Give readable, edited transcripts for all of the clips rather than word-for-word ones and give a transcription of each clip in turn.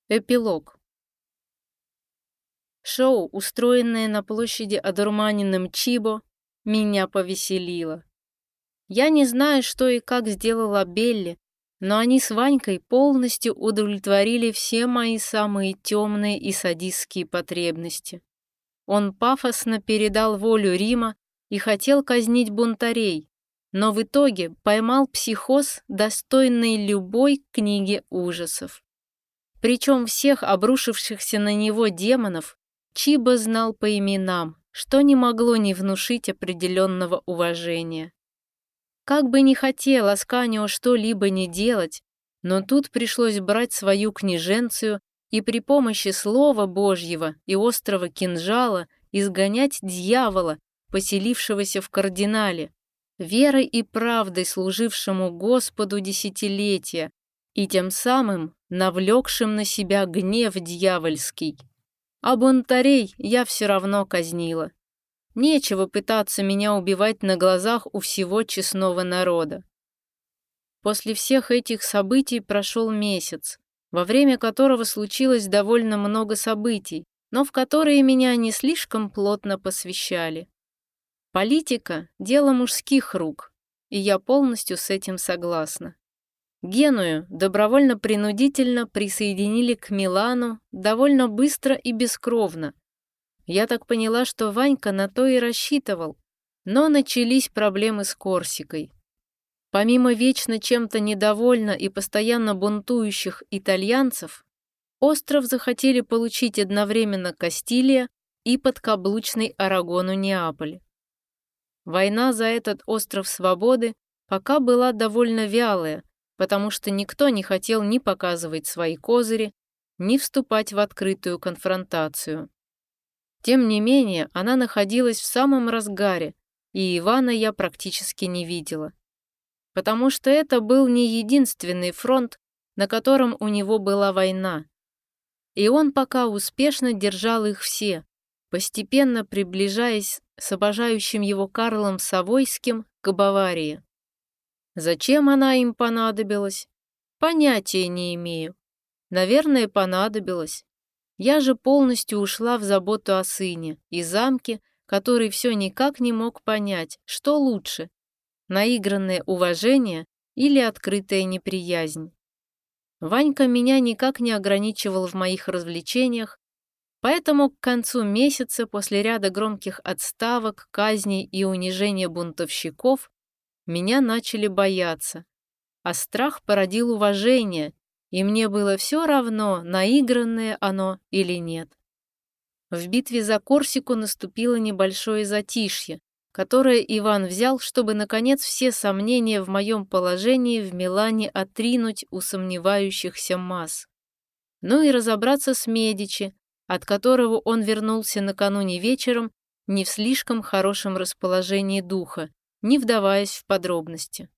Эпилог. Шоу, устроенное на площади одурманенным Чибо, меня повеселило. Я не знаю, что и как сделала Белли, но они с Ванькой полностью удовлетворили все мои самые темные и садистские потребности. Он пафосно передал волю Рима и хотел казнить бунтарей, но в итоге поймал психоз, достойный любой книги ужасов. Причем всех обрушившихся на него демонов Чибо знал по именам, что не могло не внушить определенного уважения. Как бы ни хотел Асканио что-либо не делать, но тут пришлось брать свою княженцию и при помощи Слова Божьего и острого кинжала изгонять дьявола, поселившегося в кардинале, верой и правдой служившему Господу десятилетия, и тем самым навлекшим на себя гнев дьявольский. А бунтарей я все равно казнила. Нечего пытаться меня убивать на глазах у всего честного народа. После всех этих событий прошел месяц, во время которого случилось довольно много событий, но в которые меня не слишком плотно посвящали. Политика – дело мужских рук, и я полностью с этим согласна. Геную добровольно-принудительно присоединили к Милану довольно быстро и бескровно. Я так поняла, что Ванька на то и рассчитывал, но начались проблемы с Корсикой. Помимо вечно чем-то недовольно и постоянно бунтующих итальянцев, остров захотели получить одновременно Кастилия и подкаблучный Арагону Неаполь. Война за этот остров свободы пока была довольно вялая, потому что никто не хотел ни показывать свои козыри, ни вступать в открытую конфронтацию. Тем не менее, она находилась в самом разгаре, и Ивана я практически не видела. Потому что это был не единственный фронт, на котором у него была война. И он пока успешно держал их все, постепенно приближаясь с обожающим его Карлом Савойским к Баварии. Зачем она им понадобилась? Понятия не имею. Наверное, понадобилась. Я же полностью ушла в заботу о сыне и замке, который все никак не мог понять, что лучше – наигранное уважение или открытая неприязнь. Ванька меня никак не ограничивал в моих развлечениях, поэтому к концу месяца после ряда громких отставок, казней и унижения бунтовщиков меня начали бояться, а страх породил уважение, и мне было все равно, наигранное оно или нет. В битве за Корсику наступило небольшое затишье, которое Иван взял, чтобы, наконец, все сомнения в моем положении в Милане отринуть у сомневающихся масс. Ну и разобраться с Медичи, от которого он вернулся накануне вечером не в слишком хорошем расположении духа, не вдаваясь в подробности.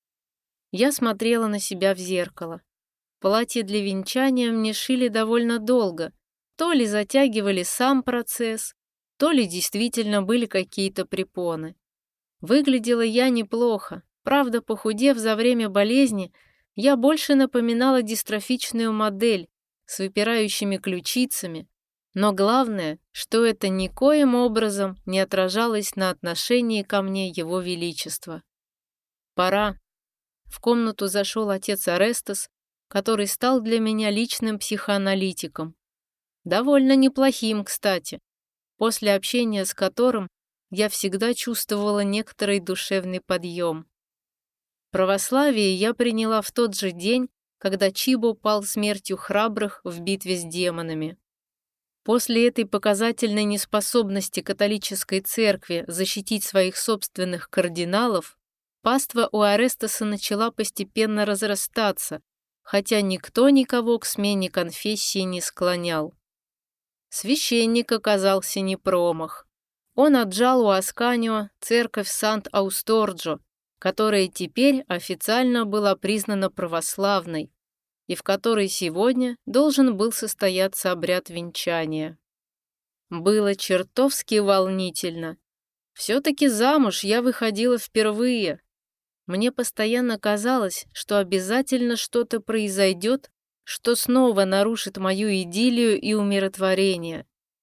Я смотрела на себя в зеркало. Платье для венчания мне шили довольно долго, то ли затягивали сам процесс, то ли действительно были какие-то препоны. Выглядела я неплохо, правда, похудев за время болезни, я больше напоминала дистрофичную модель с выпирающими ключицами, но главное, что это никоим образом не отражалось на отношении ко мне Его Величества. Пора. В комнату зашел отец Орестес, который стал для меня личным психоаналитиком. Довольно неплохим, кстати, после общения с которым я всегда чувствовала некоторый душевный подъем. Православие я приняла в тот же день, когда Чибо пал смертью храбрых в битве с демонами. После этой показательной неспособности католической церкви защитить своих собственных кардиналов, паства у Орестеса начала постепенно разрастаться, хотя никто никого к смене конфессии не склонял. Священник оказался не промах. Он отжал у Асканио церковь Сант-Аусторджо, которая теперь официально была признана православной, и в которой сегодня должен был состояться обряд венчания. Было чертовски волнительно. Все-таки замуж я выходила впервые. Мне постоянно казалось, что обязательно что-то произойдет, что снова нарушит мою идиллию и умиротворение.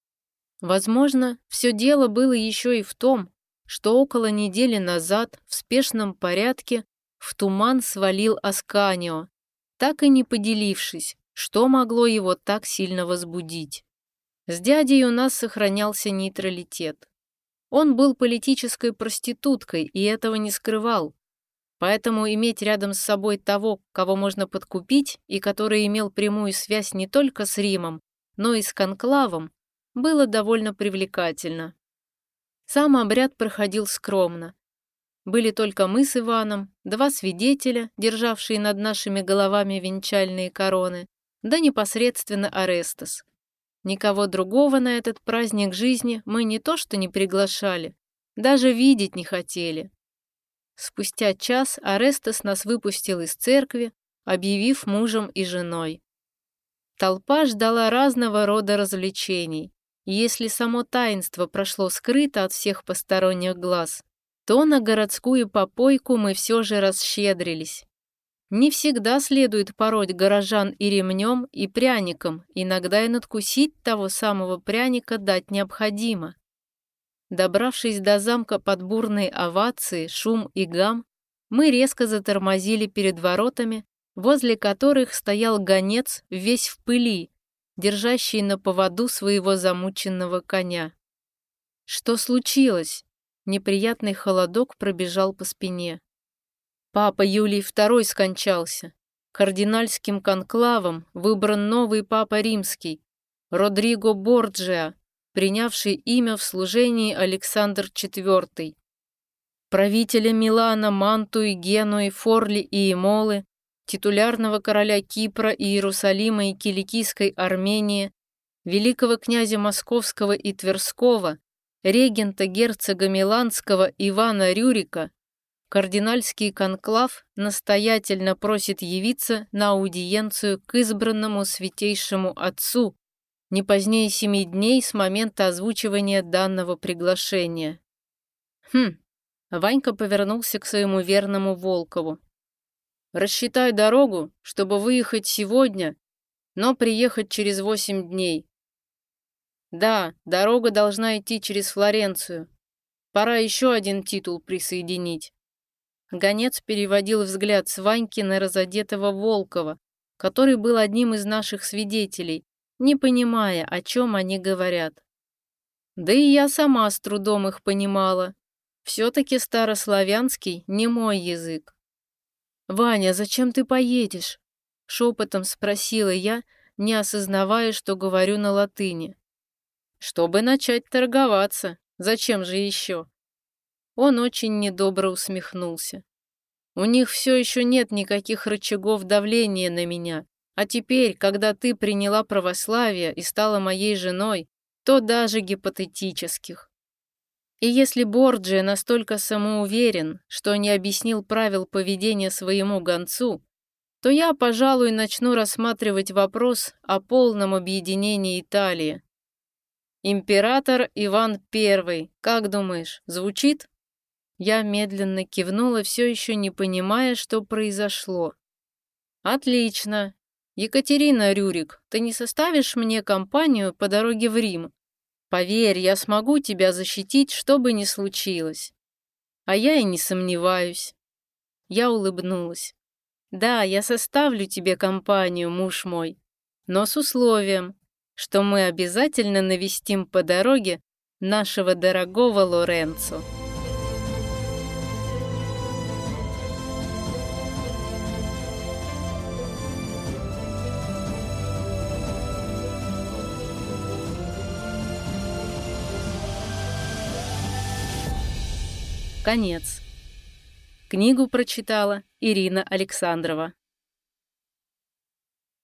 Возможно, все дело было еще и в том, что около недели назад в спешном порядке в туман свалил Асканио, так и не поделившись, что могло его так сильно возбудить. С дядей у нас сохранялся нейтралитет. Он был политической проституткой и этого не скрывал, поэтому иметь рядом с собой того, кого можно подкупить и который имел прямую связь не только с Римом, но и с конклавом, было довольно привлекательно. Сам обряд проходил скромно. Были только мы с Иваном, два свидетеля, державшие над нашими головами венчальные короны, да непосредственно Орестес. Никого другого на этот праздник жизни мы не то что не приглашали, даже видеть не хотели. Спустя час Орестес нас выпустил из церкви, объявив мужем и женой. Толпа ждала разного рода развлечений, и если само таинство прошло скрыто от всех посторонних глаз, то на городскую попойку мы все же расщедрились. Не всегда следует пороть горожан и ремнем, и пряником, иногда и надкусить того самого пряника дать необходимо. Добравшись до замка под бурные овации, шум и гам, мы резко затормозили перед воротами, возле которых стоял гонец весь в пыли, держащий на поводу своего замученного коня. Что случилось? Неприятный холодок пробежал по спине. Папа Юлий II скончался. Кардинальским конклавом выбран новый папа римский, Родриго Борджиа, принявший имя в служении Александр IV. Правителя Милана, Мантуи, Генуи, Форли и Эмолы, титулярного короля Кипра и Иерусалима и Киликийской Армении, великого князя Московского и Тверского, регента герцога Миланского Ивана Рюрика, кардинальский конклав настоятельно просит явиться на аудиенцию к избранному святейшему отцу не позднее 7 дней с момента озвучивания данного приглашения. Ванька повернулся к своему верному Волкову. Рассчитай дорогу, чтобы выехать сегодня, но приехать через 8 дней. Да, дорога должна идти через Флоренцию. Пора еще один титул присоединить. Гонец переводил взгляд с Ваньки на разодетого Волкова, который был одним из наших свидетелей, не понимая, о чем они говорят. Да и я сама с трудом их понимала. Все-таки старославянский не мой язык. «Ваня, зачем ты поедешь?» — шепотом спросила я, не осознавая, что говорю на латыни. «Чтобы начать торговаться. Зачем же еще?» Он очень недобро усмехнулся. «У них все еще нет никаких рычагов давления на меня, а теперь, когда ты приняла православие и стала моей женой, то даже гипотетических. И если Борджиа настолько самоуверен, что не объяснил правил поведения своему гонцу, то я, пожалуй, начну рассматривать вопрос о полном объединении Италии. Император Иван I, как думаешь, звучит?» Я медленно кивнула, все еще не понимая, что произошло. «Отлично. Екатерина Рюрик, ты не составишь мне компанию по дороге в Рим? Поверь, я смогу тебя защитить, что бы ни случилось». «А я и не сомневаюсь». Я улыбнулась. «Да, я составлю тебе компанию, муж мой, но с условием, что мы обязательно навестим по дороге нашего дорогого Лоренцо». Конец. Книгу прочитала Ирина Александрова.